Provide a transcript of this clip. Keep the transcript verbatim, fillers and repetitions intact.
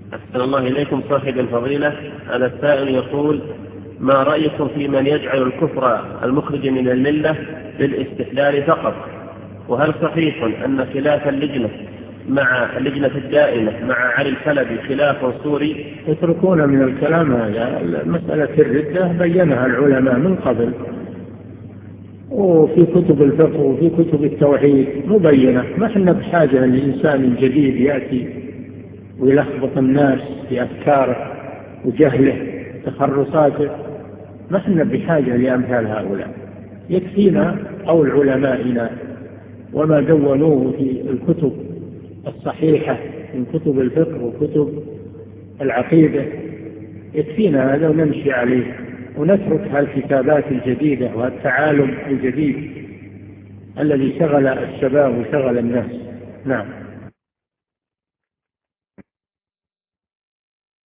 أحسن الله إليكم صاحب الفضيلة. هذا السائل يقول: ما رأيكم في من يجعل الكفر المخرج من الملة للاستحلال فقط؟ وهل صحيح أن خلاف اللجنة مع اللجنة الدائمة مع علي الحلبي خلاف صوري؟ يتركون من الكلام هذا. مسألة الردة بينها العلماء من قبل، وفي كتب الفقه وفي كتب التوحيد مبينة. ما احنا بحاجة لإنسان جديد يأتي ويلخبط الناس في أفكاره وجهله تخرصاته. ما احنا بحاجة لأمثال هؤلاء. يكفينا قول علمائنا وما دونوه في الكتب الصحيحة من كتب الفقه وكتب العقيدة. يكفينا هذا ونمشي عليه ونترك هالكتابات الجديدة والتعالم الجديد الذي شغل الشباب وشغل الناس. نعم.